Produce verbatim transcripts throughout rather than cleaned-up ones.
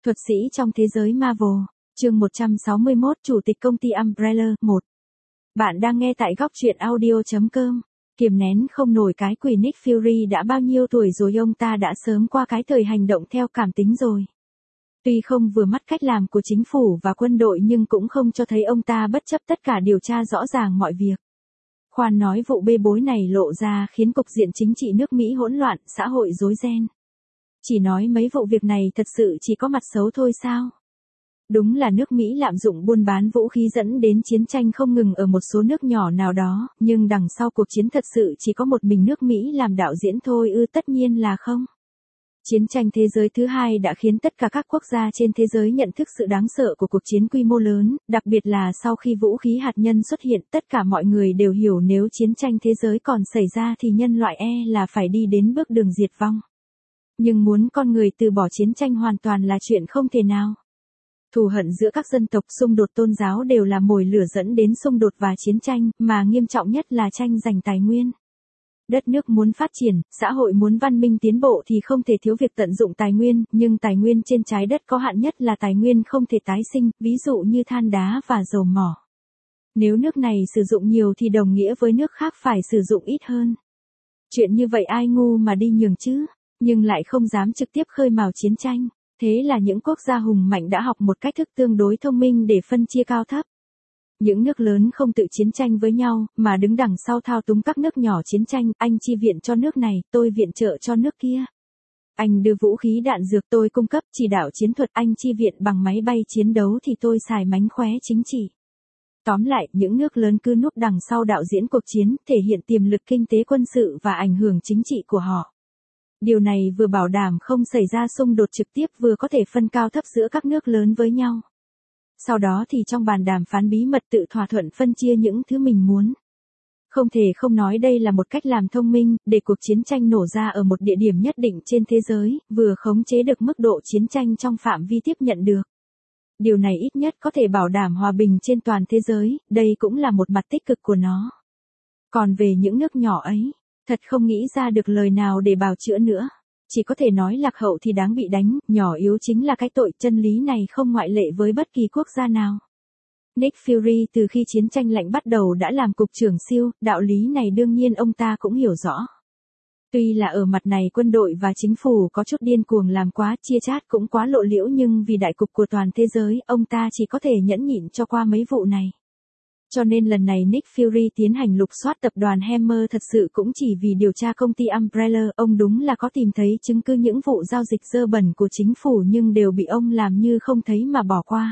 Thuật sĩ trong thế giới Marvel, chương một trăm sáu mươi mốt, Chủ tịch công ty Umbrella, một. Bạn đang nghe tại góc truyện audio chấm com. Kiềm nén không nổi cái quỷ Nick Fury đã bao nhiêu tuổi rồi, ông ta đã sớm qua cái thời hành động theo cảm tính rồi. Tuy không vừa mắt cách làm của chính phủ và quân đội nhưng cũng không cho thấy ông ta bất chấp tất cả điều tra rõ ràng mọi việc. Khoan nói vụ bê bối này lộ ra khiến cục diện chính trị nước Mỹ hỗn loạn, xã hội rối ren. Chỉ nói mấy vụ việc này thật sự chỉ có mặt xấu thôi sao? Đúng là nước Mỹ lạm dụng buôn bán vũ khí dẫn đến chiến tranh không ngừng ở một số nước nhỏ nào đó, nhưng đằng sau cuộc chiến thật sự chỉ có một mình nước Mỹ làm đạo diễn thôi ư? Tất nhiên là không. Chiến tranh thế giới thứ hai đã khiến tất cả các quốc gia trên thế giới nhận thức sự đáng sợ của cuộc chiến quy mô lớn, đặc biệt là sau khi vũ khí hạt nhân xuất hiện, tất cả mọi người đều hiểu nếu chiến tranh thế giới còn xảy ra thì nhân loại e là phải đi đến bước đường diệt vong. Nhưng muốn con người từ bỏ chiến tranh hoàn toàn là chuyện không thể nào. Thù hận giữa các dân tộc, xung đột tôn giáo đều là mồi lửa dẫn đến xung đột và chiến tranh, mà nghiêm trọng nhất là tranh giành tài nguyên. Đất nước muốn phát triển, xã hội muốn văn minh tiến bộ thì không thể thiếu việc tận dụng tài nguyên, nhưng tài nguyên trên trái đất có hạn nhất là tài nguyên không thể tái sinh, ví dụ như than đá và dầu mỏ. Nếu nước này sử dụng nhiều thì đồng nghĩa với nước khác phải sử dụng ít hơn. Chuyện như vậy ai ngu mà đi nhường chứ, nhưng lại không dám trực tiếp khơi mào chiến tranh. Thế là những quốc gia hùng mạnh đã học một cách thức tương đối thông minh để phân chia cao thấp. Những nước lớn không tự chiến tranh với nhau, mà đứng đằng sau thao túng các nước nhỏ chiến tranh, anh chi viện cho nước này, tôi viện trợ cho nước kia. Anh đưa vũ khí đạn dược, tôi cung cấp chỉ đạo chiến thuật, anh chi viện bằng máy bay chiến đấu thì tôi xài mánh khóe chính trị. Tóm lại, những nước lớn cứ núp đằng sau đạo diễn cuộc chiến, thể hiện tiềm lực kinh tế quân sự và ảnh hưởng chính trị của họ. Điều này vừa bảo đảm không xảy ra xung đột trực tiếp, vừa có thể phân cao thấp giữa các nước lớn với nhau. Sau đó thì trong bàn đàm phán bí mật tự thỏa thuận phân chia những thứ mình muốn. Không thể không nói đây là một cách làm thông minh, để cuộc chiến tranh nổ ra ở một địa điểm nhất định trên thế giới, vừa khống chế được mức độ chiến tranh trong phạm vi tiếp nhận được. Điều này ít nhất có thể bảo đảm hòa bình trên toàn thế giới, đây cũng là một mặt tích cực của nó. Còn về những nước nhỏ ấy, thật không nghĩ ra được lời nào để bào chữa nữa. Chỉ có thể nói lạc hậu thì đáng bị đánh, nhỏ yếu chính là cái tội, chân lý này không ngoại lệ với bất kỳ quốc gia nào. Nick Fury từ khi chiến tranh lạnh bắt đầu đã làm cục trưởng siêu, đạo lý này đương nhiên ông ta cũng hiểu rõ. Tuy là ở mặt này quân đội và chính phủ có chút điên cuồng làm quá, chia chác cũng quá lộ liễu, nhưng vì đại cục của toàn thế giới, ông ta chỉ có thể nhẫn nhịn cho qua mấy vụ này. Cho nên lần này Nick Fury tiến hành lục soát tập đoàn Hammer thật sự cũng chỉ vì điều tra công ty Umbrella. Ông đúng là có tìm thấy chứng cứ những vụ giao dịch dơ bẩn của chính phủ nhưng đều bị ông làm như không thấy mà bỏ qua.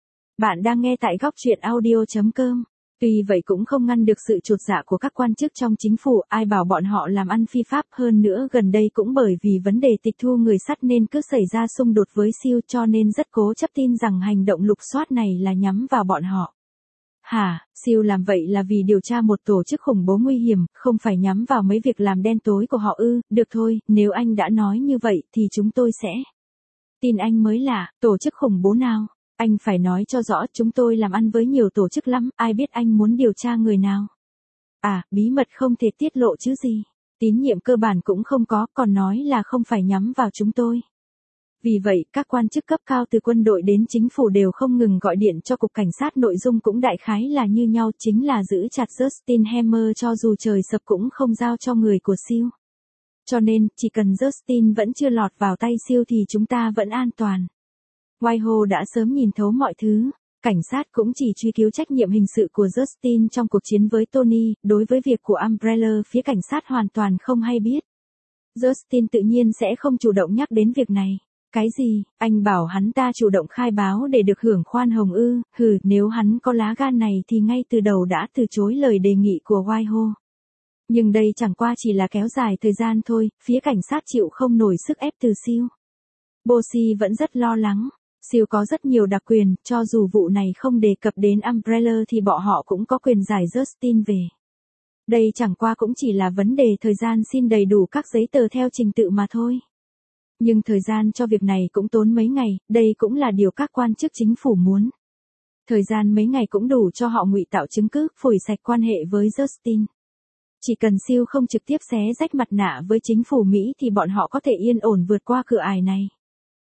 Bạn đang nghe tại góc truyện audio chấm com. Tuy vậy cũng không ngăn được sự chột dạ của các quan chức trong chính phủ, ai bảo bọn họ làm ăn phi pháp. Hơn nữa gần đây cũng bởi vì vấn đề tịch thu người sắt nên cứ xảy ra xung đột với siêu, cho nên rất cố chấp tin rằng hành động lục soát này là nhắm vào bọn họ. Hả, siêu làm vậy là vì điều tra một tổ chức khủng bố nguy hiểm, không phải nhắm vào mấy việc làm đen tối của họ ư? Được thôi, nếu anh đã nói như vậy thì chúng tôi sẽ tin anh mới lạ. Tổ chức khủng bố nào? Anh phải nói cho rõ, chúng tôi làm ăn với nhiều tổ chức lắm, ai biết anh muốn điều tra người nào? À, bí mật không thể tiết lộ chứ gì. Tín nhiệm cơ bản cũng không có, còn nói là không phải nhắm vào chúng tôi. Vì vậy, các quan chức cấp cao từ quân đội đến chính phủ đều không ngừng gọi điện cho cục cảnh sát, nội dung cũng đại khái là như nhau, chính là giữ chặt Justin Hammer cho dù trời sập cũng không giao cho người của siêu. Cho nên, chỉ cần Justin vẫn chưa lọt vào tay siêu thì chúng ta vẫn an toàn. Whitehall đã sớm nhìn thấu mọi thứ, cảnh sát cũng chỉ truy cứu trách nhiệm hình sự của Justin trong cuộc chiến với Tony, đối với việc của Umbrella phía cảnh sát hoàn toàn không hay biết. Justin tự nhiên sẽ không chủ động nhắc đến việc này. Cái gì, anh bảo hắn ta chủ động khai báo để được hưởng khoan hồng ư? Hừ, nếu hắn có lá gan này thì ngay từ đầu đã từ chối lời đề nghị của Whitehall. Nhưng đây chẳng qua chỉ là kéo dài thời gian thôi, phía cảnh sát chịu không nổi sức ép từ siêu. Bossy vẫn rất lo lắng. Siêu có rất nhiều đặc quyền, cho dù vụ này không đề cập đến Umbrella thì bọn họ cũng có quyền giải Justin về. Đây chẳng qua cũng chỉ là vấn đề thời gian xin đầy đủ các giấy tờ theo trình tự mà thôi. Nhưng thời gian cho việc này cũng tốn mấy ngày, đây cũng là điều các quan chức chính phủ muốn. Thời gian mấy ngày cũng đủ cho họ ngụy tạo chứng cứ, phủi sạch quan hệ với Justin. Chỉ cần siêu không trực tiếp xé rách mặt nạ với chính phủ Mỹ thì bọn họ có thể yên ổn vượt qua cửa ải này.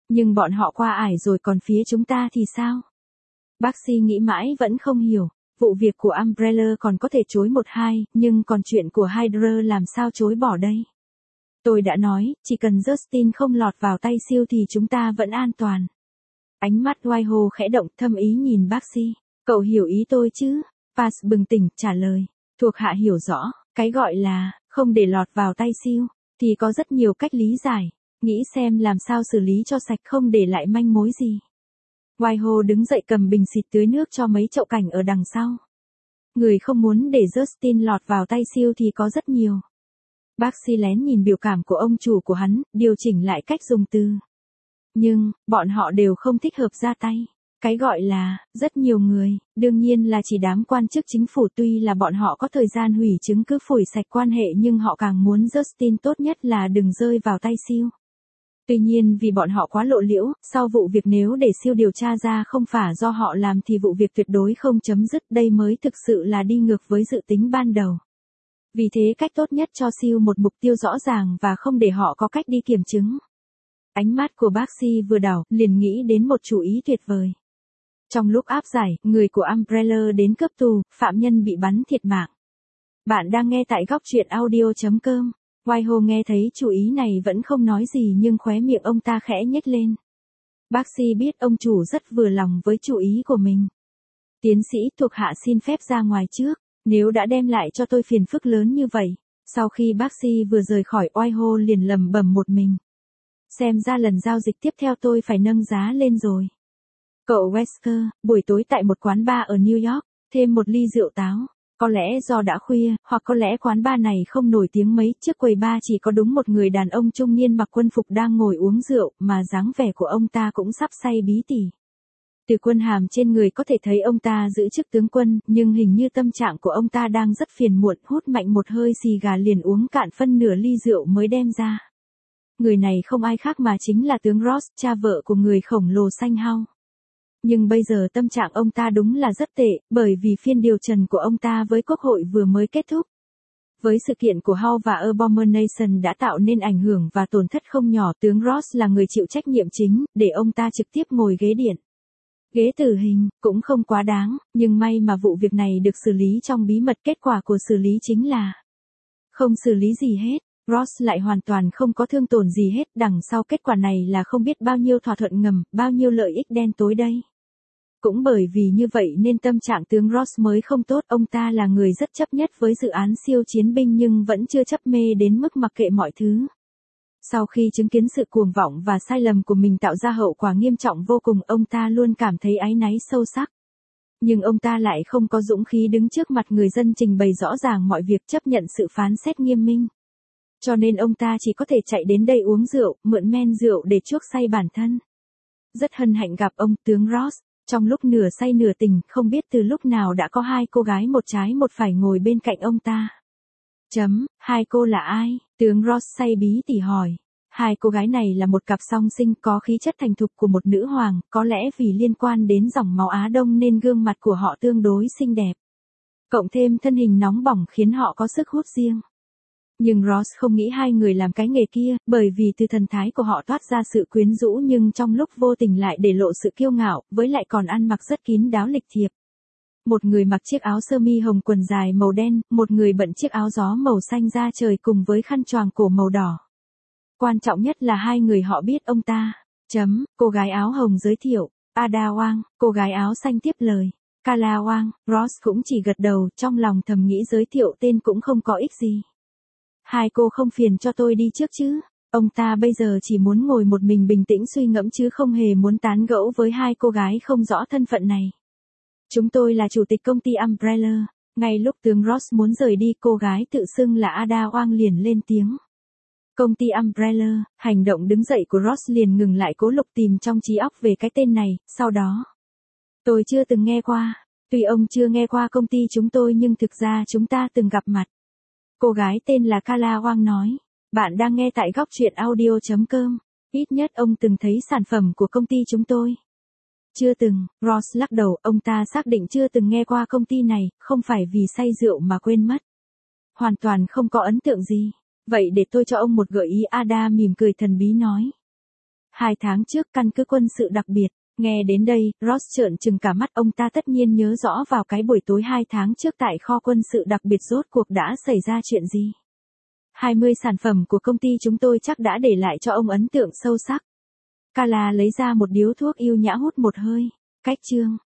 Nhưng bọn họ qua ải rồi còn phía chúng ta thì sao? Bác sĩ nghĩ mãi vẫn không hiểu. Vụ việc của Umbrella còn có thể chối một hai, nhưng còn chuyện của Hydra làm sao chối bỏ đây? Tôi đã nói, chỉ cần Justin không lọt vào tay siêu thì chúng ta vẫn an toàn. Ánh mắt Whitehall khẽ động, thâm ý nhìn bác sĩ. Cậu hiểu ý tôi chứ? Pass bừng tỉnh, trả lời. Thuộc hạ hiểu rõ, cái gọi là, không để lọt vào tay siêu, thì có rất nhiều cách lý giải. Nghĩ xem làm sao xử lý cho sạch không để lại manh mối gì. Whitehall đứng dậy cầm bình xịt tưới nước cho mấy chậu cảnh ở đằng sau. Người không muốn để Justin lọt vào tay siêu thì có rất nhiều. Bác sĩ lén nhìn biểu cảm của ông chủ của hắn, điều chỉnh lại cách dùng từ. Nhưng, bọn họ đều không thích hợp ra tay. Cái gọi là, rất nhiều người, đương nhiên là chỉ đám quan chức chính phủ, tuy là bọn họ có thời gian hủy chứng cứ phủi sạch quan hệ nhưng họ càng muốn Justin tốt nhất là đừng rơi vào tay siêu. Tuy nhiên vì bọn họ quá lộ liễu, sau vụ việc nếu để siêu điều tra ra không phải do họ làm thì vụ việc tuyệt đối không chấm dứt, đây mới thực sự là đi ngược với dự tính ban đầu. Vì thế cách tốt nhất cho siêu một mục tiêu rõ ràng và không để họ có cách đi kiểm chứng. Ánh mắt của bác sĩ vừa đảo, liền nghĩ đến một chủ ý tuyệt vời. Trong lúc áp giải, người của Umbrella đến cướp tù, phạm nhân bị bắn thiệt mạng. Bạn đang nghe tại góc truyện audio chấm com. Whitehall nghe thấy chủ ý này vẫn không nói gì nhưng khóe miệng ông ta khẽ nhếch lên. Bác sĩ biết ông chủ rất vừa lòng với chủ ý của mình. Tiến sĩ, thuộc hạ xin phép ra ngoài trước, nếu đã đem lại cho tôi phiền phức lớn như vậy. Sau khi bác sĩ vừa rời khỏi, Whitehall liền lẩm bẩm một mình. Xem ra lần giao dịch tiếp theo tôi phải nâng giá lên rồi. Cậu Wesker, buổi tối tại một quán bar ở New York, thêm một ly rượu táo. Có lẽ do đã khuya, hoặc có lẽ quán bar này không nổi tiếng mấy, trước quầy bar chỉ có đúng một người đàn ông trung niên mặc quân phục đang ngồi uống rượu, mà dáng vẻ của ông ta cũng sắp say bí tỉ. Từ quân hàm trên người có thể thấy ông ta giữ chức tướng quân, nhưng hình như tâm trạng của ông ta đang rất phiền muộn, hút mạnh một hơi xì gà liền uống cạn phân nửa ly rượu mới đem ra. Người này không ai khác mà chính là tướng Ross, cha vợ của người khổng lồ xanh hao. Nhưng bây giờ tâm trạng ông ta đúng là rất tệ, bởi vì phiên điều trần của ông ta với Quốc hội vừa mới kết thúc. Với sự kiện của Howe và Abomination đã tạo nên ảnh hưởng và tổn thất không nhỏ, tướng Ross là người chịu trách nhiệm chính, để ông ta trực tiếp ngồi ghế điện. Ghế tử hình, cũng không quá đáng, nhưng may mà vụ việc này được xử lý trong bí mật, kết quả của xử lý chính là không xử lý gì hết. Ross lại hoàn toàn không có thương tổn gì hết, đằng sau kết quả này là không biết bao nhiêu thỏa thuận ngầm, bao nhiêu lợi ích đen tối đây. Cũng bởi vì như vậy nên tâm trạng tướng Ross mới không tốt, ông ta là người rất chấp nhất với dự án siêu chiến binh nhưng vẫn chưa chấp mê đến mức mặc kệ mọi thứ. Sau khi chứng kiến sự cuồng vọng và sai lầm của mình tạo ra hậu quả nghiêm trọng vô cùng, ông ta luôn cảm thấy áy náy sâu sắc. Nhưng ông ta lại không có dũng khí đứng trước mặt người dân trình bày rõ ràng mọi việc, chấp nhận sự phán xét nghiêm minh. Cho nên ông ta chỉ có thể chạy đến đây uống rượu, mượn men rượu để chuốc say bản thân. Rất hân hạnh gặp ông tướng Ross. Trong lúc nửa say nửa tỉnh, không biết từ lúc nào đã có hai cô gái một trái một phải ngồi bên cạnh ông ta. Chấm, hai cô là ai? Tướng Ross say bí tỉ hỏi. Hai cô gái này là một cặp song sinh có khí chất thành thục của một nữ hoàng, có lẽ vì liên quan đến dòng máu Á Đông nên gương mặt của họ tương đối xinh đẹp. Cộng thêm thân hình nóng bỏng khiến họ có sức hút riêng. Nhưng Ross không nghĩ hai người làm cái nghề kia, bởi vì từ thần thái của họ toát ra sự quyến rũ nhưng trong lúc vô tình lại để lộ sự kiêu ngạo, với lại còn ăn mặc rất kín đáo lịch thiệp. Một người mặc chiếc áo sơ mi hồng quần dài màu đen, một người bận chiếc áo gió màu xanh da trời cùng với khăn choàng cổ màu đỏ. Quan trọng nhất là hai người họ biết ông ta. Chấm, cô gái áo hồng giới thiệu. Ada Wang, cô gái áo xanh tiếp lời. Kala Wang, Ross cũng chỉ gật đầu, trong lòng thầm nghĩ giới thiệu tên cũng không có ích gì. Hai cô không phiền cho tôi đi trước chứ? Ông ta bây giờ chỉ muốn ngồi một mình bình tĩnh suy ngẫm chứ không hề muốn tán gẫu với hai cô gái không rõ thân phận này. Chúng tôi là chủ tịch công ty Umbrella. Ngay lúc tướng Ross muốn rời đi, cô gái tự xưng là Ada Wang liền lên tiếng. Công ty Umbrella, hành động đứng dậy của Ross liền ngừng lại, cố lục tìm trong trí óc về cái tên này, sau đó. Tôi chưa từng nghe qua. Tuy ông chưa nghe qua công ty chúng tôi nhưng thực ra chúng ta từng gặp mặt. Cô gái tên là Kala Wang nói. Bạn đang nghe tại góc truyện audio chấm com. Ít nhất ông từng thấy sản phẩm của công ty chúng tôi. Chưa từng, Ross lắc đầu, ông ta xác định chưa từng nghe qua công ty này, không phải vì say rượu mà quên mất. Hoàn toàn không có ấn tượng gì. Vậy để tôi cho ông một gợi ý, Ada mỉm cười thần bí nói. Hai tháng trước căn cứ quân sự đặc biệt. Nghe đến đây, Ross trợn trừng cả mắt, ông ta tất nhiên nhớ rõ vào cái buổi tối hai tháng trước tại kho quân sự đặc biệt rốt cuộc đã xảy ra chuyện gì. hai mươi sản phẩm của công ty chúng tôi chắc đã để lại cho ông ấn tượng sâu sắc. Carla lấy ra một điếu thuốc yêu nhã hút một hơi. Cách chương